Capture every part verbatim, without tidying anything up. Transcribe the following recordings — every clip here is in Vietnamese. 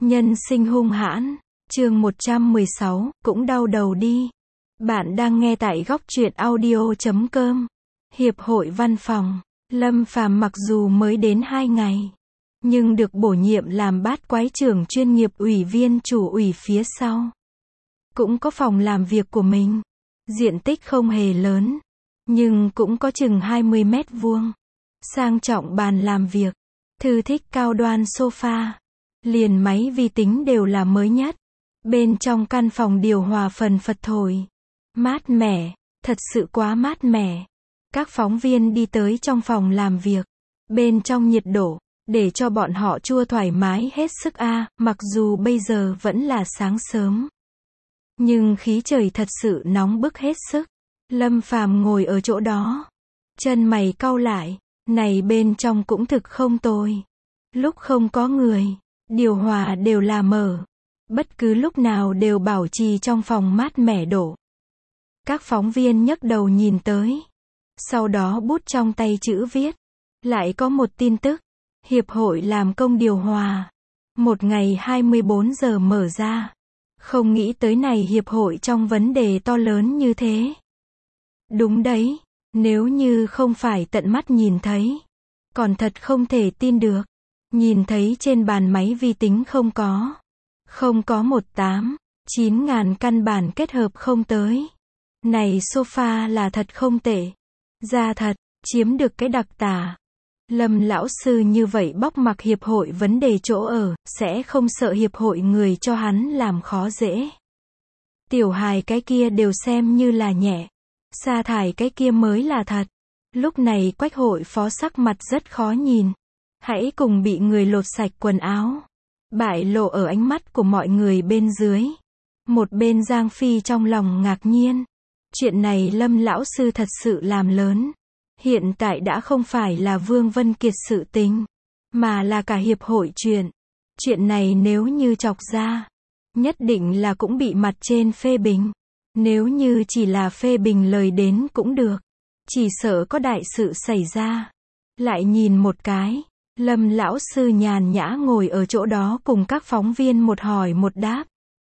Nhân sinh hung hãn, chương một trăm mười sáu, cũng đau đầu đi. Bạn đang nghe tại góc truyện audio chấm com. Hiệp hội văn phòng, Lâm Phàm mặc dù mới đến hai ngày, nhưng được bổ nhiệm làm bát quái trưởng chuyên nghiệp ủy viên chủ ủy phía sau. Cũng có phòng làm việc của mình. Diện tích không hề lớn, nhưng cũng có chừng hai mươi mét vuông. Sang trọng bàn làm việc, thư thích cao đoan sofa, liền máy vi tính đều là mới nhất. Bên trong căn phòng điều hòa phần phật thổi. Mát mẻ, thật sự quá mát mẻ. Các phóng viên đi tới trong phòng làm việc. Bên trong nhiệt độ, để cho bọn họ chua thoải mái hết sức a, à, mặc dù bây giờ vẫn là sáng sớm. Nhưng khí trời thật sự nóng bức hết sức. Lâm Phàm ngồi ở chỗ đó. Chân mày cau lại, này bên trong cũng thực không tồi. Lúc không có người, điều hòa đều là mở. Bất cứ lúc nào đều bảo trì trong phòng mát mẻ độ. Các phóng viên nhấc đầu nhìn tới. Sau đó bút trong tay chữ viết. Lại có một tin tức. Hiệp hội làm công điều hòa. Một ngày hai mươi bốn giờ mở ra. Không nghĩ tới này hiệp hội trong vấn đề to lớn như thế. Đúng đấy, nếu như không phải tận mắt nhìn thấy. Còn thật không thể tin được. Nhìn thấy trên bàn máy vi tính không có. Không có một tám, chín ngàn căn bản kết hợp không tới. Này sofa là thật không tệ. Ra thật, chiếm được cái đặc tả. Lâm lão sư như vậy bóc mặc hiệp hội vấn đề chỗ ở, sẽ không sợ hiệp hội người cho hắn làm khó dễ. Tiểu hài cái kia đều xem như là nhẹ. Sa thải cái kia mới là thật. Lúc này Quách hội phó sắc mặt rất khó nhìn. Hãy cùng bị người lột sạch quần áo. Bại lộ ở ánh mắt của mọi người bên dưới. Một bên Giang Phi trong lòng ngạc nhiên. Chuyện này Lâm lão sư thật sự làm lớn. Hiện tại đã không phải là Vương Vân Kiệt sự tình, mà là cả hiệp hội chuyện. Chuyện này nếu như chọc ra, nhất định là cũng bị mặt trên phê bình. Nếu như chỉ là phê bình lời đến cũng được. Chỉ sợ có đại sự xảy ra. Lại nhìn một cái. Lâm lão sư nhàn nhã ngồi ở chỗ đó cùng các phóng viên một hỏi một đáp.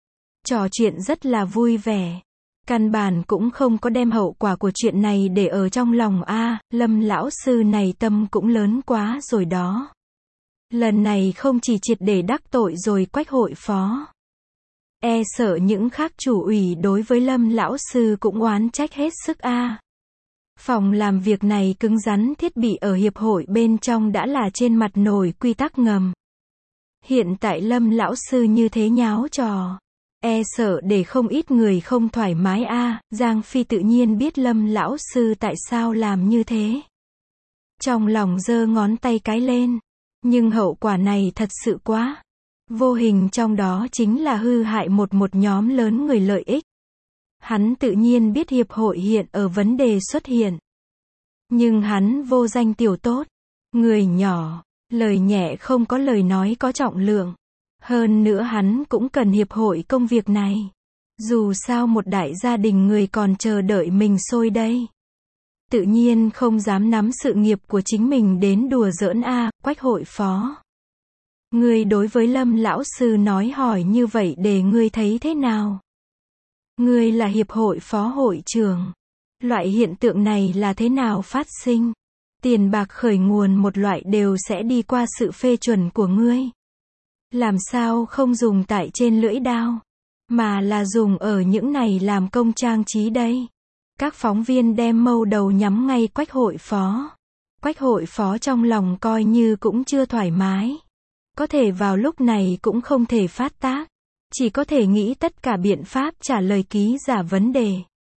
Trò chuyện rất là vui vẻ. Căn bản cũng không có đem hậu quả của chuyện này để ở trong lòng a, à, Lâm lão sư này tâm cũng lớn quá rồi đó. Lần này không chỉ triệt để đắc tội rồi Quách hội phó. E sợ những khác chủ ủy đối với Lâm lão sư cũng oán trách hết sức a. À. Phòng làm việc này cứng rắn thiết bị ở hiệp hội bên trong đã là trên mặt nổi quy tắc ngầm. Hiện tại Lâm lão sư như thế nháo trò. E sợ để không ít người không thoải mái a, à, Giang Phi tự nhiên biết Lâm lão sư tại sao làm như thế. Trong lòng giơ ngón tay cái lên. Nhưng hậu quả này thật sự quá. Vô hình trong đó chính là hư hại một một nhóm lớn người lợi ích. Hắn tự nhiên biết hiệp hội hiện ở vấn đề xuất hiện. Nhưng hắn vô danh tiểu tốt. Người nhỏ, lời nhẹ không có lời nói có trọng lượng. Hơn nữa hắn cũng cần hiệp hội công việc này. Dù sao một đại gia đình người còn chờ đợi mình xôi đây. Tự nhiên không dám nắm sự nghiệp của chính mình đến đùa giỡn a, à, Quách hội phó. Ngươi đối với Lâm lão sư nói hỏi như vậy để ngươi thấy thế nào? Ngươi là hiệp hội phó hội trưởng. Loại hiện tượng này là thế nào phát sinh? Tiền bạc khởi nguồn một loại đều sẽ đi qua sự phê chuẩn của ngươi. Làm sao không dùng tại trên lưỡi đao, mà là dùng ở những này làm công trang trí đây. Các phóng viên đem mâu đầu nhắm ngay Quách hội phó. Quách hội phó trong lòng coi như cũng chưa thoải mái. Có thể vào lúc này cũng không thể phát tác. Chỉ có thể nghĩ tất cả biện pháp trả lời ký giả vấn đề.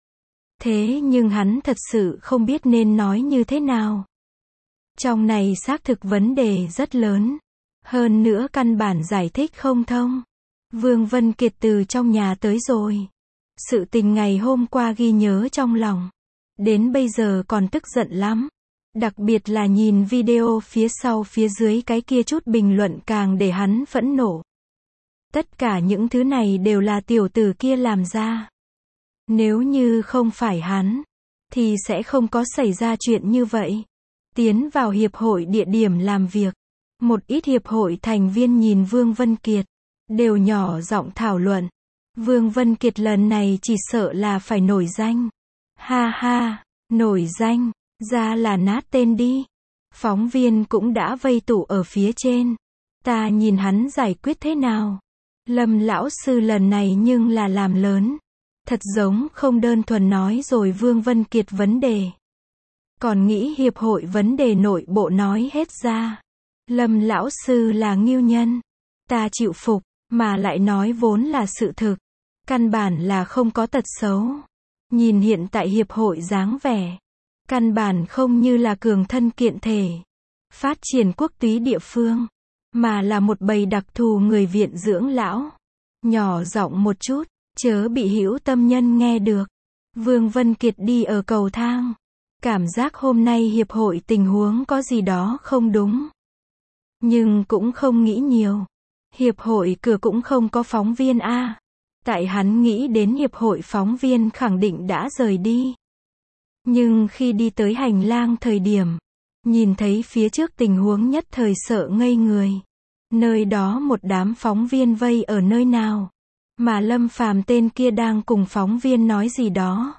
Thế nhưng hắn thật sự không biết nên nói như thế nào. Trong này xác thực vấn đề rất lớn. Hơn nữa căn bản giải thích không thông. Vương Vân Kiệt từ trong nhà tới rồi. Sự tình ngày hôm qua ghi nhớ trong lòng. Đến bây giờ còn tức giận lắm. Đặc biệt là nhìn video phía sau phía dưới cái kia chút bình luận càng để hắn phẫn nộ. Tất cả những thứ này đều là tiểu tử kia làm ra. Nếu như không phải hắn, thì sẽ không có xảy ra chuyện như vậy. Tiến vào hiệp hội địa điểm làm việc. Một ít hiệp hội thành viên nhìn Vương Vân Kiệt. đều nhỏ giọng thảo luận. Vương Vân Kiệt lần này chỉ sợ là phải nổi danh. Ha ha, nổi danh, ra là nát tên đi. Phóng viên cũng đã vây tụ ở phía trên. Ta nhìn hắn giải quyết thế nào. Lâm lão sư lần này nhưng là làm lớn. Thật giống không đơn thuần nói rồi Vương Vân Kiệt vấn đề. Còn nghĩ hiệp hội vấn đề nội bộ nói hết ra. Lâm lão sư là ngưu nhân. Ta chịu phục, mà lại nói vốn là sự thực. Căn bản là không có tật xấu. Nhìn hiện tại hiệp hội dáng vẻ. Căn bản không như là cường thân kiện thể. Phát triển quốc túy địa phương. Mà là một bầy đặc thù người viện dưỡng lão. Nhỏ giọng một chút, chớ bị hữu tâm nhân nghe được. Vương Vân Kiệt đi ở cầu thang. Cảm giác hôm nay hiệp hội tình huống có gì đó không đúng. Nhưng cũng không nghĩ nhiều. Hiệp hội cửa cũng không có phóng viên a. Tại hắn nghĩ đến hiệp hội phóng viên khẳng định đã rời đi. Nhưng khi đi tới hành lang thời điểm, nhìn thấy phía trước tình huống nhất thời sợ ngây người. Nơi đó một đám phóng viên vây ở nơi nào. Mà Lâm Phàm tên kia đang cùng phóng viên nói gì đó.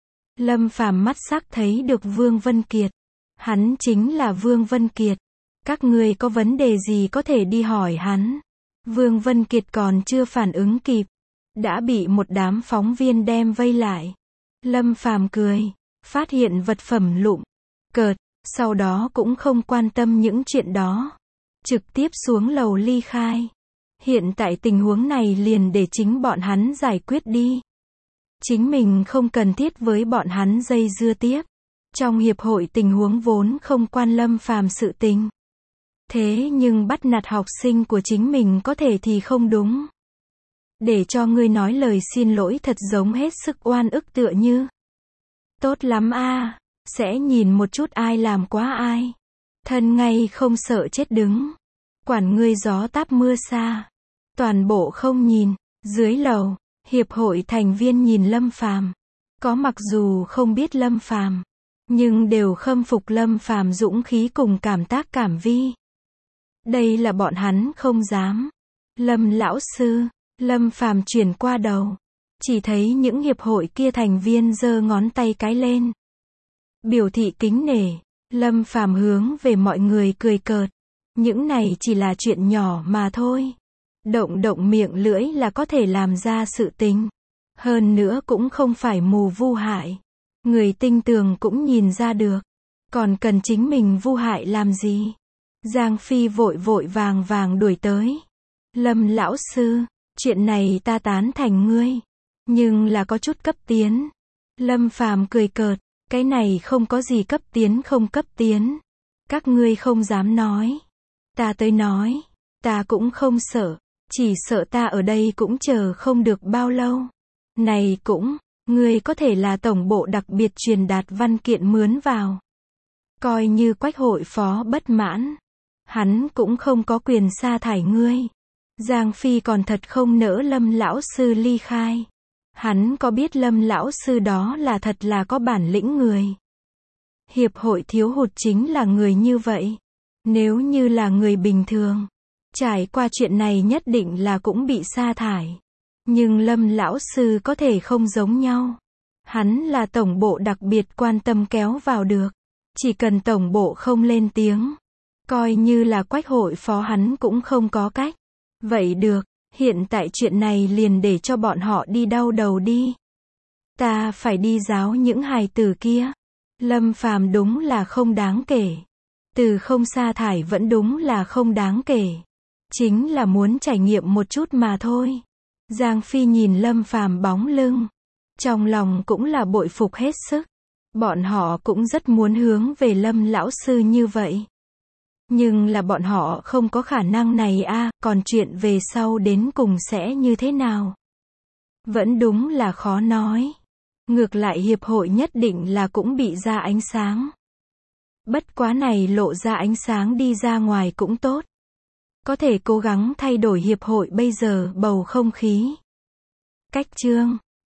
Lâm Phàm mắt sắc thấy được Vương Vân Kiệt. Hắn chính là Vương Vân Kiệt. Các người có vấn đề gì có thể đi hỏi hắn. Vương Vân Kiệt còn chưa phản ứng kịp. Đã bị một đám phóng viên đem vây lại. Lâm Phàm cười. Phát hiện vật phẩm lụm. Cợt. Sau đó cũng không quan tâm những chuyện đó. Trực tiếp xuống lầu ly khai. Hiện tại tình huống này liền để chính bọn hắn giải quyết đi. Chính mình không cần thiết với bọn hắn dây dưa tiếp. Trong hiệp hội tình huống vốn không quan Lâm Phàm sự tình. Thế nhưng bắt nạt học sinh của chính mình có thể thì không đúng. Để cho ngươi nói lời xin lỗi thật giống hết sức oan ức tựa như. Tốt lắm a, sẽ nhìn một chút ai làm quá ai. Thân ngay không sợ chết đứng. Quản ngươi gió táp mưa xa. Toàn bộ không nhìn. Dưới lầu, hiệp hội thành viên nhìn Lâm Phàm. Có mặc dù không biết Lâm Phàm, nhưng đều khâm phục Lâm Phàm dũng khí cùng cảm tác cảm vi. Đây là bọn hắn không dám. Lâm lão sư, Lâm Phàm chuyển qua đầu. Chỉ thấy những hiệp hội kia thành viên giơ ngón tay cái lên. Biểu thị kính nể. Lâm Phàm hướng về mọi người cười cợt. Những này chỉ là chuyện nhỏ mà thôi. Động động miệng lưỡi là có thể làm ra sự tình. Hơn nữa cũng không phải mù vu hại. Người tinh tường cũng nhìn ra được. Còn cần chính mình vu hại làm gì? Giang Phi vội vội vàng vàng đuổi tới. Lâm lão sư, chuyện này ta tán thành ngươi. Nhưng là có chút cấp tiến. Lâm Phàm cười cợt. Cái này không có gì cấp tiến không cấp tiến. Các ngươi không dám nói. Ta tới nói. Ta cũng không sợ. Chỉ sợ ta ở đây cũng chờ không được bao lâu. Này cũng, ngươi có thể là tổng bộ đặc biệt truyền đạt văn kiện mướn vào. Coi như Quách hội phó bất mãn. Hắn cũng không có quyền sa thải ngươi. Giang Phi còn thật không nỡ Lâm lão sư ly khai. Hắn có biết Lâm lão sư đó là thật là có bản lĩnh người. Hiệp hội thiếu hụt chính là người như vậy. Nếu như là người bình thường, trải qua chuyện này nhất định là cũng bị sa thải. Nhưng Lâm lão sư có thể không giống nhau. Hắn là tổng bộ đặc biệt quan tâm kéo vào được. Chỉ cần tổng bộ không lên tiếng. Coi như là Quách hội phó hắn cũng không có cách. Vậy được, hiện tại chuyện này liền để cho bọn họ đi đau đầu đi. Ta phải đi giáo những hài tử kia. Lâm Phàm đúng là không đáng kể. Từ không sa thải vẫn đúng là không đáng kể. Chính là muốn trải nghiệm một chút mà thôi. Giang Phi nhìn Lâm Phàm bóng lưng. Trong lòng cũng là bội phục hết sức. Bọn họ cũng rất muốn hướng về Lâm lão sư như vậy. Nhưng là bọn họ không có khả năng này a, à, còn chuyện về sau đến cùng sẽ như thế nào? Vẫn đúng là khó nói. Ngược lại hiệp hội nhất định là cũng bị ra ánh sáng. Bất quá này lộ ra ánh sáng đi ra ngoài cũng tốt. Có thể cố gắng thay đổi hiệp hội bây giờ bầu không khí. Cách chương